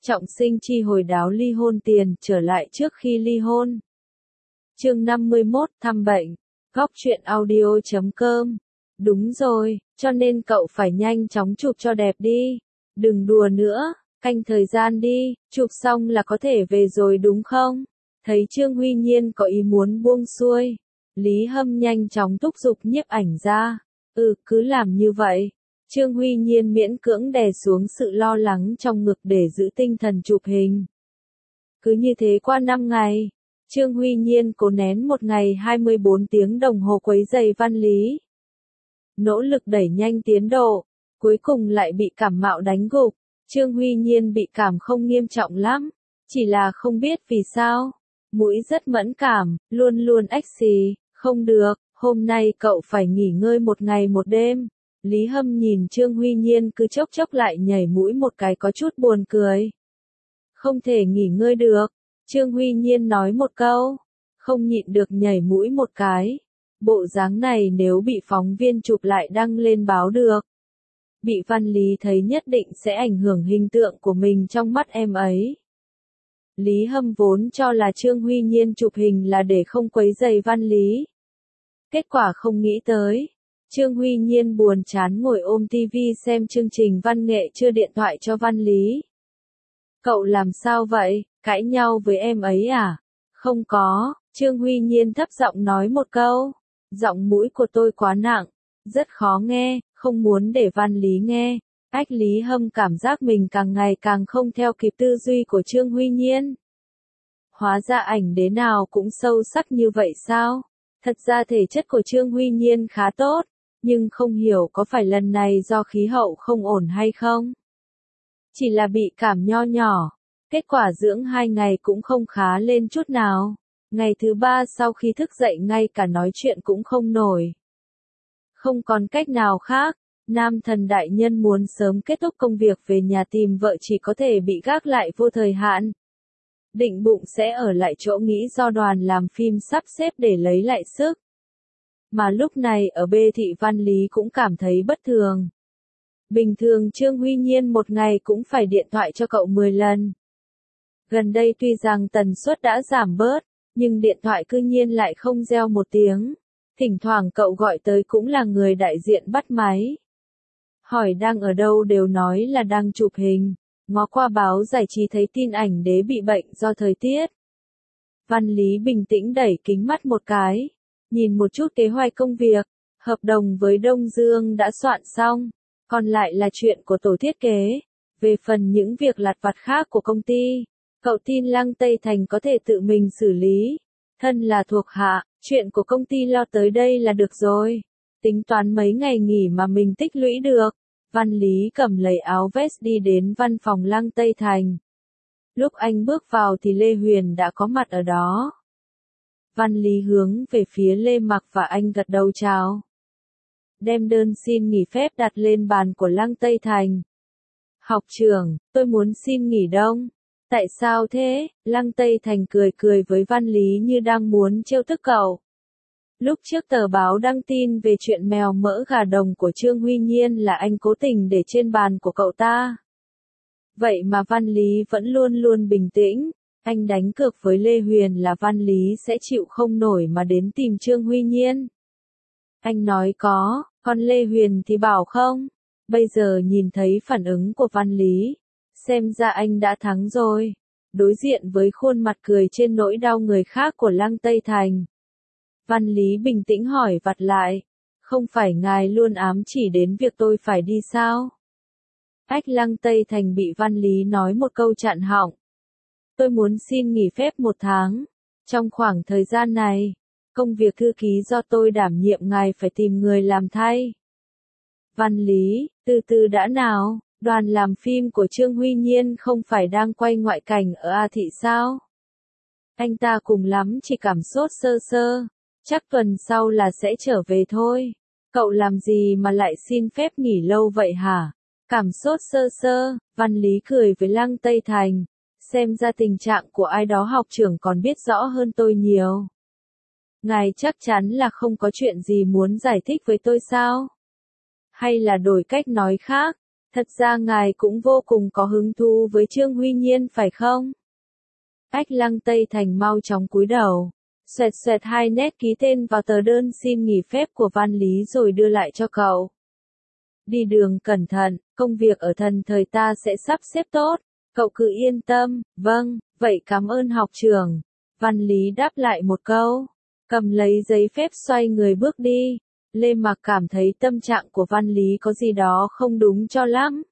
Trọng sinh chi hồi đáo ly hôn tiền trở lại trước khi ly hôn. Chương 51 thăm bệnh. Góc truyện audio.com. Đúng rồi, cho nên cậu phải nhanh chóng chụp cho đẹp đi. Đừng đùa nữa, canh thời gian đi, chụp xong là có thể về rồi đúng không? Thấy Trương Huy Nhiên có ý muốn buông xuôi, Lý Hâm nhanh chóng thúc giục nhiếp ảnh ra. Cứ làm như vậy. Trương Huy Nhiên miễn cưỡng đè xuống sự lo lắng trong ngực để giữ tinh thần chụp hình. Cứ như thế qua 5 ngày, Trương Huy Nhiên cố nén một ngày 24 tiếng đồng hồ quấy rầy Văn Lý. Nỗ lực đẩy nhanh tiến độ, cuối cùng lại bị cảm mạo đánh gục. Trương Huy Nhiên bị cảm không nghiêm trọng lắm, chỉ là không biết vì sao. Mũi rất mẫn cảm, luôn luôn ách xì, không được, hôm nay cậu phải nghỉ ngơi một ngày một đêm. Lý Hâm nhìn Trương Huy Nhiên cứ chốc chốc lại nhảy mũi một cái có chút buồn cười. Không thể nghỉ ngơi được, Trương Huy Nhiên nói một câu, không nhịn được nhảy mũi một cái. Bộ dáng này nếu bị phóng viên chụp lại đăng lên báo được. Bị Văn Lý thấy nhất định sẽ ảnh hưởng hình tượng của mình trong mắt em ấy. Lý Hâm vốn cho là Trương Huy Nhiên chụp hình là để không quấy rầy Văn Lý. Kết quả không nghĩ tới. Trương Huy Nhiên buồn chán ngồi ôm tivi xem chương trình văn nghệ chưa điện thoại cho Văn Lý. Cậu làm sao vậy, cãi nhau với em ấy à? Không có, Trương Huy Nhiên thấp giọng nói một câu. Giọng mũi của tôi quá nặng, rất khó nghe, không muốn để Văn Lý nghe. Lý Hâm cảm giác mình càng ngày càng không theo kịp tư duy của Trương Huy Nhiên. Hóa ra ảnh đế nào cũng sâu sắc như vậy sao? Thật ra thể chất của Trương Huy Nhiên khá tốt, nhưng không hiểu có phải lần này do khí hậu không ổn hay không? Chỉ là bị cảm nho nhỏ, kết quả dưỡng 2 ngày cũng không khá lên chút nào. Ngày thứ 3 sau khi thức dậy ngay cả nói chuyện cũng không nổi. Không còn cách nào khác, nam thần đại nhân muốn sớm kết thúc công việc về nhà tìm vợ chỉ có thể bị gác lại vô thời hạn. Định bụng sẽ ở lại chỗ nghĩ do đoàn làm phim sắp xếp để lấy lại sức. Mà lúc này ở B thị Văn Lý cũng cảm thấy bất thường. Bình thường Trương Huy Nhiên một ngày cũng phải điện thoại cho cậu 10 lần. Gần đây tuy rằng tần suất đã giảm bớt, nhưng điện thoại cư nhiên lại không reo một tiếng. Thỉnh thoảng cậu gọi tới cũng là người đại diện bắt máy. Hỏi đang ở đâu đều nói là đang chụp hình. Ngó qua báo giải trí thấy tin ảnh đế bị bệnh do thời tiết. Văn Lý bình tĩnh đẩy kính mắt một cái. Nhìn một chút kế hoạch công việc. Hợp đồng với Đông Dương đã soạn xong. Còn lại là chuyện của tổ thiết kế. Về phần những việc lặt vặt khác của công ty, cậu tin Lăng Tây Thành có thể tự mình xử lý. Thân là thuộc hạ, chuyện của công ty lo tới đây là được rồi. Tính toán mấy ngày nghỉ mà mình tích lũy được. Văn Lý cầm lấy áo vest đi đến văn phòng Lăng Tây Thành. Lúc anh bước vào thì Lê Huyền đã có mặt ở đó. Văn Lý hướng về phía Lê Mặc và anh gật đầu chào. Đem đơn xin nghỉ phép đặt lên bàn của Lăng Tây Thành. Học trưởng, tôi muốn xin nghỉ đông. Tại sao thế? Lăng Tây Thành cười cười với Văn Lý như đang muốn trêu tức cậu. Lúc trước tờ báo đăng tin về chuyện mèo mỡ gà đồng của Trương Huy Nhiên là anh cố tình để trên bàn của cậu ta. Vậy mà Văn Lý vẫn luôn luôn bình tĩnh. Anh đánh cược với Lê Huyền là Văn Lý sẽ chịu không nổi mà đến tìm Trương Huy Nhiên. Anh nói có, còn Lê Huyền thì bảo không. Bây giờ nhìn thấy phản ứng của Văn Lý, xem ra anh đã thắng rồi. Đối diện với khuôn mặt cười trên nỗi đau người khác của Lăng Tây Thành. Văn Lý bình tĩnh hỏi vặt lại, không phải ngài luôn ám chỉ đến việc tôi phải đi sao? Lăng Tây Thành bị Văn Lý nói một câu chặn họng. Tôi muốn xin nghỉ phép 1 tháng. Trong khoảng thời gian này, công việc thư ký do tôi đảm nhiệm ngài phải tìm người làm thay. Văn Lý, từ từ đã nào, đoàn làm phim của Trương Huy Nhiên không phải đang quay ngoại cảnh ở A Thị sao? Anh ta cùng lắm chỉ cảm sốt sơ sơ. Chắc tuần sau là sẽ trở về thôi. Cậu làm gì mà lại xin phép nghỉ lâu vậy hả? Cảm sốt sơ sơ, Văn Lý cười với Lăng Tây Thành. Xem ra tình trạng của ai đó học trưởng còn biết rõ hơn tôi nhiều. Ngài chắc chắn là không có chuyện gì muốn giải thích với tôi sao? Hay là đổi cách nói khác, Thật ra ngài cũng vô cùng có hứng thú với Trương Huy Nhiên phải không? Ách Lăng Tây Thành mau chóng cúi đầu. Xoẹt xoẹt hai nét ký tên vào tờ đơn xin nghỉ phép của Văn Lý rồi đưa lại cho cậu. Đi đường cẩn thận, công việc ở Thần Thời ta sẽ sắp xếp tốt. Cậu cứ yên tâm, vâng, vậy cảm ơn học trưởng. Văn Lý đáp lại một câu. Cầm lấy giấy phép xoay người bước đi. Lê Mặc cảm thấy tâm trạng của Văn Lý có gì đó không đúng cho lắm.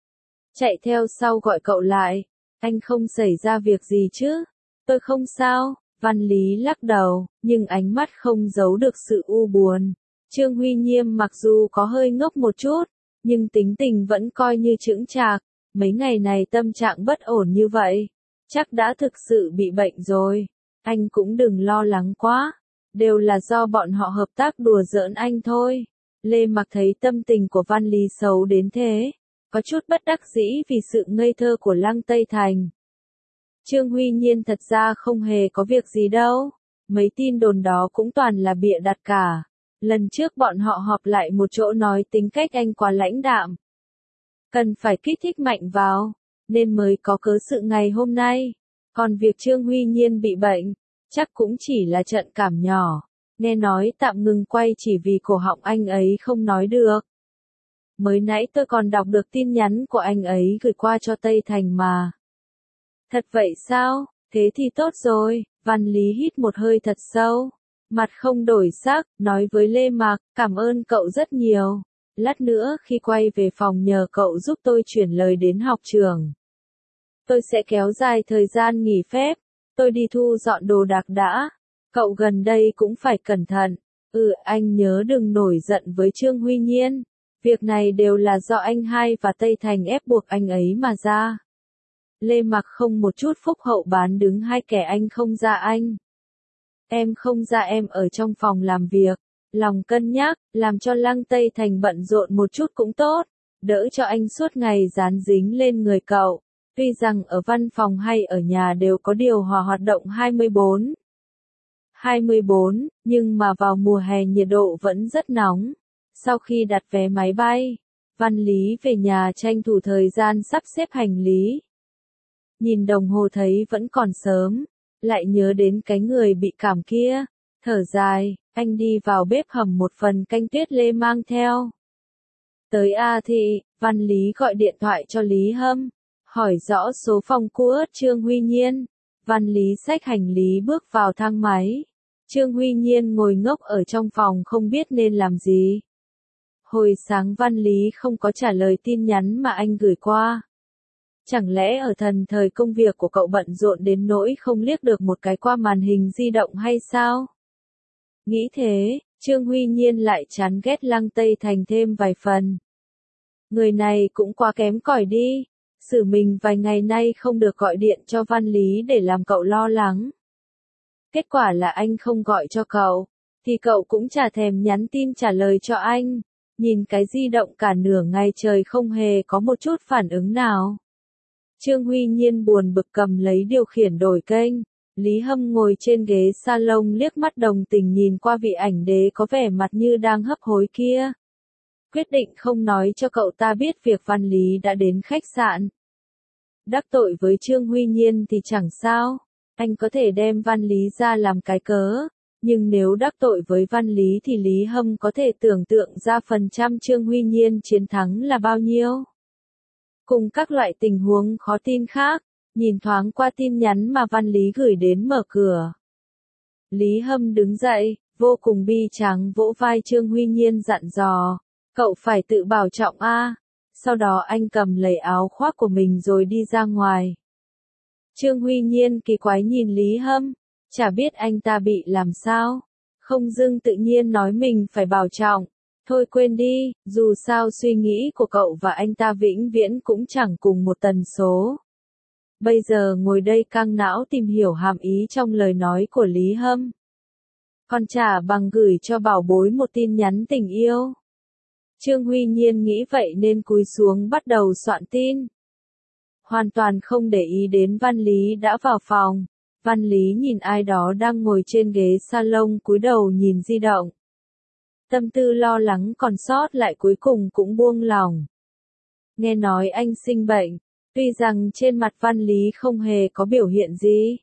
Chạy theo sau gọi cậu lại. Anh không xảy ra việc gì chứ? Tôi không sao. Văn Lý lắc đầu, nhưng ánh mắt không giấu được sự u buồn. Trương Huy Nhiên mặc dù có hơi ngốc một chút, nhưng tính tình vẫn coi như chững chạc. Mấy ngày này tâm trạng bất ổn như vậy, chắc đã thực sự bị bệnh rồi. Anh cũng đừng lo lắng quá, đều là do bọn họ hợp tác đùa giỡn anh thôi. Lê Mặc thấy tâm tình của Văn Lý xấu đến thế, có chút bất đắc dĩ vì sự ngây thơ của Lăng Tây Thành. Trương Huy Nhiên thật ra không hề có việc gì đâu, mấy tin đồn đó cũng toàn là bịa đặt cả. Lần trước bọn họ họp lại một chỗ nói tính cách anh quá lãnh đạm, cần phải kích thích mạnh vào, nên mới có cớ sự ngày hôm nay. Còn việc Trương Huy Nhiên bị bệnh, chắc cũng chỉ là trận cảm nhỏ. Nghe nói tạm ngừng quay chỉ vì cổ họng anh ấy không nói được. Mới nãy tôi còn đọc được tin nhắn của anh ấy gửi qua cho Tây Thành mà. Thật vậy sao? Thế thì tốt rồi. Văn Lý hít một hơi thật sâu, mặt không đổi sắc, nói với Lê Mặc, cảm ơn cậu rất nhiều. Lát nữa khi quay về phòng nhờ cậu giúp tôi chuyển lời đến học trường. Tôi sẽ kéo dài thời gian nghỉ phép. Tôi đi thu dọn đồ đạc đã. Cậu gần đây cũng phải cẩn thận. Anh nhớ đừng nổi giận với Trương Huy Nhiên. Việc này đều là do anh hai và Tây Thành ép buộc anh ấy mà ra. Lê Mặc không một chút phúc hậu bán đứng hai kẻ anh không ra anh. Em không ra em ở trong phòng làm việc. Lòng cân nhắc, làm cho Lăng Tây Thành bận rộn một chút cũng tốt. Đỡ cho anh suốt ngày dán dính lên người cậu. Tuy rằng ở văn phòng hay ở nhà đều có điều hòa hoạt động 24, nhưng mà vào mùa hè nhiệt độ vẫn rất nóng. Sau khi đặt vé máy bay, Văn Lý về nhà tranh thủ thời gian sắp xếp hành lý. Nhìn đồng hồ thấy vẫn còn sớm, lại nhớ đến cái người bị cảm kia, thở dài, anh đi vào bếp hầm một phần canh tuyết lê mang theo. Tới A Thị, Văn Lý gọi điện thoại cho Lý Hâm, hỏi rõ số phòng của Trương Huy Nhiên. Văn Lý xách hành lý bước vào thang máy. Trương Huy Nhiên ngồi ngốc ở trong phòng không biết nên làm gì. Hồi sáng Văn Lý không có trả lời tin nhắn mà anh gửi qua. Chẳng lẽ ở Thần Thời công việc của cậu bận rộn đến nỗi không liếc được một cái qua màn hình di động hay sao? Nghĩ thế, Trương Huy Nhiên lại chán ghét Lăng Tây Thành thêm vài phần. Người này cũng quá kém cỏi đi. Xử mình vài ngày nay không được gọi điện cho Văn Lý để làm cậu lo lắng. Kết quả là anh không gọi cho cậu, thì cậu cũng chả thèm nhắn tin trả lời cho anh. Nhìn cái di động cả nửa ngày trời không hề có một chút phản ứng nào. Trương Huy Nhiên buồn bực cầm lấy điều khiển đổi kênh. Lý Hâm ngồi trên ghế salon liếc mắt đồng tình nhìn qua vị ảnh đế có vẻ mặt như đang hấp hối kia. Quyết định không nói cho cậu ta biết việc Văn Lý đã đến khách sạn. Đắc tội với Trương Huy Nhiên thì chẳng sao, anh có thể đem Văn Lý ra làm cái cớ, nhưng nếu đắc tội với Văn Lý thì Lý Hâm có thể tưởng tượng ra phần trăm Trương Huy Nhiên chiến thắng là bao nhiêu. Cùng các loại tình huống khó tin khác, nhìn thoáng qua tin nhắn mà Văn Lý gửi đến mở cửa. Lý Hâm đứng dậy, vô cùng bi tráng vỗ vai Trương Huy Nhiên dặn dò, cậu phải tự bảo trọng a. Sau đó anh cầm lấy áo khoác của mình rồi đi ra ngoài. Trương Huy Nhiên kỳ quái nhìn Lý Hâm, chả biết anh ta bị làm sao. Không dưng tự nhiên nói mình phải bảo trọng. Thôi quên đi, dù sao suy nghĩ của cậu và anh ta vĩnh viễn cũng chẳng cùng một tần số. Bây giờ ngồi đây căng não tìm hiểu hàm ý trong lời nói của Lý Hâm. Còn chả bằng gửi cho bảo bối một tin nhắn tình yêu. Trương Huy Nhiên nghĩ vậy nên cúi xuống bắt đầu soạn tin. Hoàn toàn không để ý đến Văn Lý đã vào phòng. Văn Lý nhìn ai đó đang ngồi trên ghế salon cúi đầu nhìn di động. Tâm tư lo lắng còn sót lại cuối cùng cũng buông lỏng. nghe nói anh sinh bệnh, tuy rằng trên mặt Văn Lý không hề có biểu hiện gì.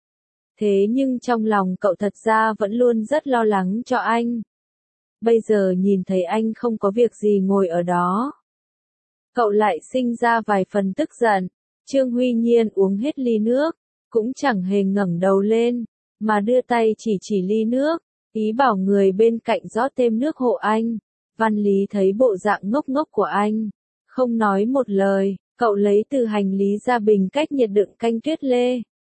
Thế nhưng trong lòng cậu thật ra vẫn luôn rất lo lắng cho anh. Bây giờ nhìn thấy anh không có việc gì ngồi ở đó, cậu lại sinh ra vài phần tức giận. Trương Huy Nhiên uống hết ly nước, cũng chẳng hề ngẩng đầu lên, mà đưa tay chỉ ly nước, ý bảo người bên cạnh rót thêm nước hộ anh. Văn Lý thấy bộ dạng ngốc ngốc của anh, không nói một lời, cậu lấy từ hành lý ra bình cách nhiệt đựng canh tuyết lê.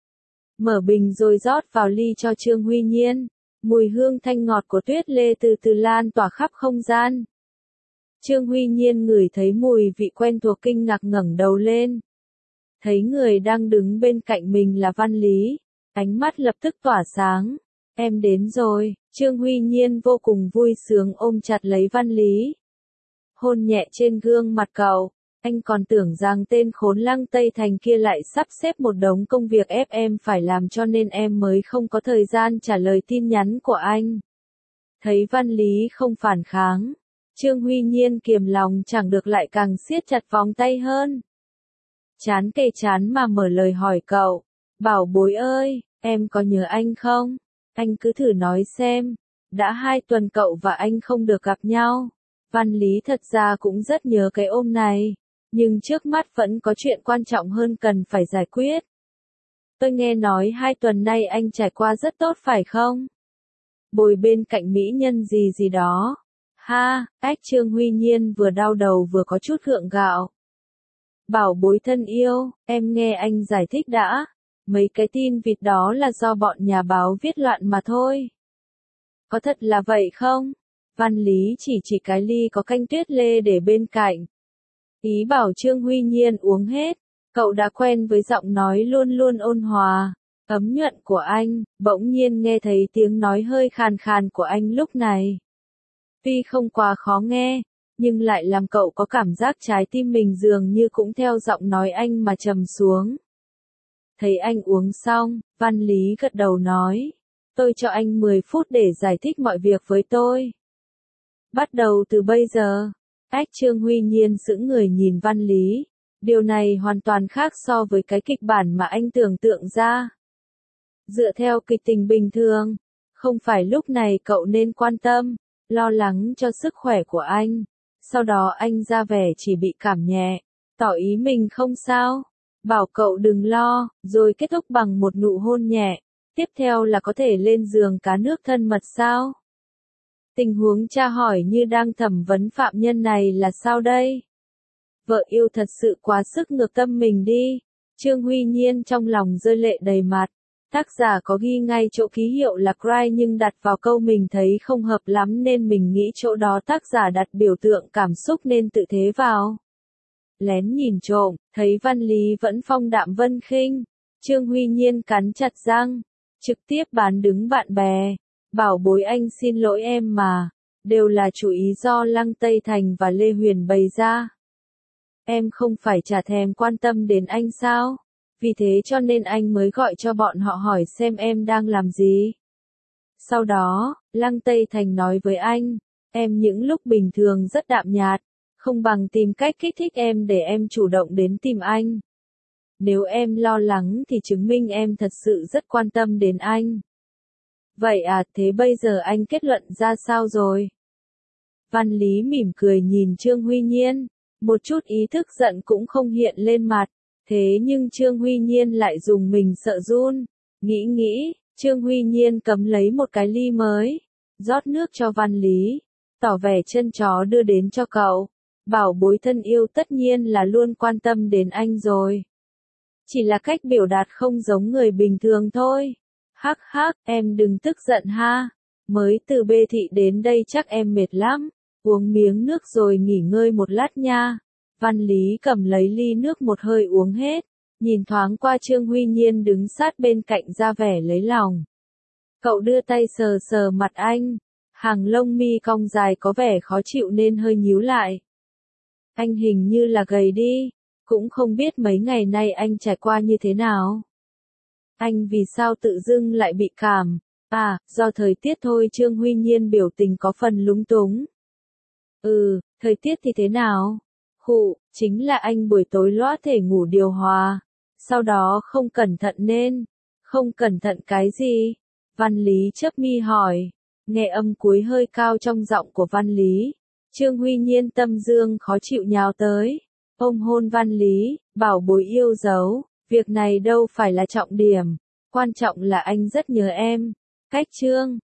Mở bình rồi rót vào ly cho Trương Huy Nhiên, mùi hương thanh ngọt của tuyết lê từ từ lan tỏa khắp không gian. Trương Huy Nhiên ngửi thấy mùi vị quen thuộc kinh ngạc ngẩng đầu lên. Thấy người đang đứng bên cạnh mình là Văn Lý, ánh mắt lập tức tỏa sáng. Em đến rồi, Trương Huy Nhiên vô cùng vui sướng ôm chặt lấy Văn Lý. Hôn nhẹ trên gương mặt cậu, anh còn tưởng rằng tên khốn Lăng Tây Thành kia lại sắp xếp một đống công việc ép em phải làm cho nên em mới không có thời gian trả lời tin nhắn của anh. Thấy Văn Lý không phản kháng, Trương Huy Nhiên kiềm lòng chẳng được lại càng siết chặt vòng tay hơn. Chán kề chán mà mở lời hỏi cậu, bảo bối ơi, em có nhớ anh không? Anh cứ thử nói xem, đã 2 tuần cậu và anh không được gặp nhau. Văn Lý thật ra cũng rất nhớ cái ôm này, nhưng trước mắt vẫn có chuyện quan trọng hơn cần phải giải quyết. Tôi nghe nói 2 tuần nay anh trải qua rất tốt phải không? Bồi bên cạnh mỹ nhân gì gì đó. Ha, Trương Huy Nhiên vừa đau đầu vừa có chút gượng gạo. Bảo bối thân yêu, em nghe anh giải thích đã. Mấy cái tin vịt đó là do bọn nhà báo viết loạn mà thôi. Có thật là vậy không? Văn Lý chỉ cái ly có canh tuyết lê để bên cạnh. Ý bảo Trương Huy Nhiên uống hết. Cậu đã quen với giọng nói luôn luôn ôn hòa, ấm nhuận của anh, bỗng nhiên nghe thấy tiếng nói hơi khàn khàn của anh lúc này. Tuy không quá khó nghe, nhưng lại làm cậu có cảm giác trái tim mình dường như cũng theo giọng nói anh mà trầm xuống. Thấy anh uống xong, Văn Lý gật đầu nói, tôi cho anh 10 phút để giải thích mọi việc với tôi. Bắt đầu từ bây giờ, Trương Huy Nhiên sững người nhìn Văn Lý, điều này hoàn toàn khác so với cái kịch bản mà anh tưởng tượng ra. Dựa theo kịch tình bình thường, không phải lúc này cậu nên quan tâm, lo lắng cho sức khỏe của anh, sau đó anh ra vẻ chỉ bị cảm nhẹ, tỏ ý mình không sao, bảo cậu đừng lo, rồi kết thúc bằng một nụ hôn nhẹ, tiếp theo là có thể lên giường cá nước thân mật sao? Tình huống tra hỏi như đang thẩm vấn phạm nhân này là sao đây? Vợ yêu thật sự quá sức ngược tâm mình đi. Trương Huy Nhiên trong lòng rơi lệ đầy mặt. Tác giả có ghi ngay chỗ ký hiệu là cry nhưng đặt vào câu mình thấy không hợp lắm nên mình nghĩ chỗ đó tác giả đặt biểu tượng cảm xúc nên tự thế vào. Lén nhìn trộm, thấy Văn Lý vẫn phong đạm vân khinh. Trương Huy Nhiên cắn chặt răng, trực tiếp bán đứng bạn bè. Bảo bối anh xin lỗi em mà, đều là chủ ý do Lăng Tây Thành và Lê Huyền bày ra. Em không phải chả thèm quan tâm đến anh sao? Vì thế cho nên anh mới gọi cho bọn họ hỏi xem em đang làm gì. Sau đó, Lăng Tây Thành nói với anh, em những lúc bình thường rất đạm nhạt, không bằng tìm cách kích thích em để em chủ động đến tìm anh. Nếu em lo lắng thì chứng minh em thật sự rất quan tâm đến anh. Vậy à, thế bây giờ anh kết luận ra sao rồi? Văn Lý mỉm cười nhìn Trương Huy Nhiên, một chút ý thức giận cũng không hiện lên mặt, thế nhưng Trương Huy Nhiên lại dùng mình sợ run. Nghĩ, Trương Huy Nhiên cầm lấy một cái ly mới, rót nước cho Văn Lý, tỏ vẻ chân chó đưa đến cho cậu. Bảo bối thân yêu tất nhiên là luôn quan tâm đến anh rồi. Chỉ là cách biểu đạt không giống người bình thường thôi. Hắc hắc, em đừng tức giận ha. Mới từ Bê Thị đến đây chắc em mệt lắm. Uống miếng nước rồi nghỉ ngơi một lát nha. Văn Lý cầm lấy ly nước một hơi uống hết. Nhìn thoáng qua Trương Huy Nhiên đứng sát bên cạnh ra vẻ lấy lòng. Cậu đưa tay sờ sờ mặt anh. Hàng lông mi cong dài có vẻ khó chịu nên hơi nhíu lại. Anh hình như là gầy đi. Cũng không biết mấy ngày nay anh trải qua như thế nào. Anh vì sao tự dưng lại bị cảm? À, do thời tiết thôi. Trương Huy Nhiên biểu tình có phần lúng túng. Thời tiết thì thế nào? Chính là anh buổi tối loã thể ngủ điều hòa. Sau đó không cẩn thận nên. Không cẩn thận cái gì? Văn Lý chớp mi hỏi. Nghe âm cuối hơi cao trong giọng của Văn Lý. Trương Huy Nhiên tâm dương khó chịu nhào tới. Ôm hôn Văn Lý, bảo bối yêu dấu. Việc này đâu phải là trọng điểm. Quan trọng là anh rất nhớ em. Cách Trương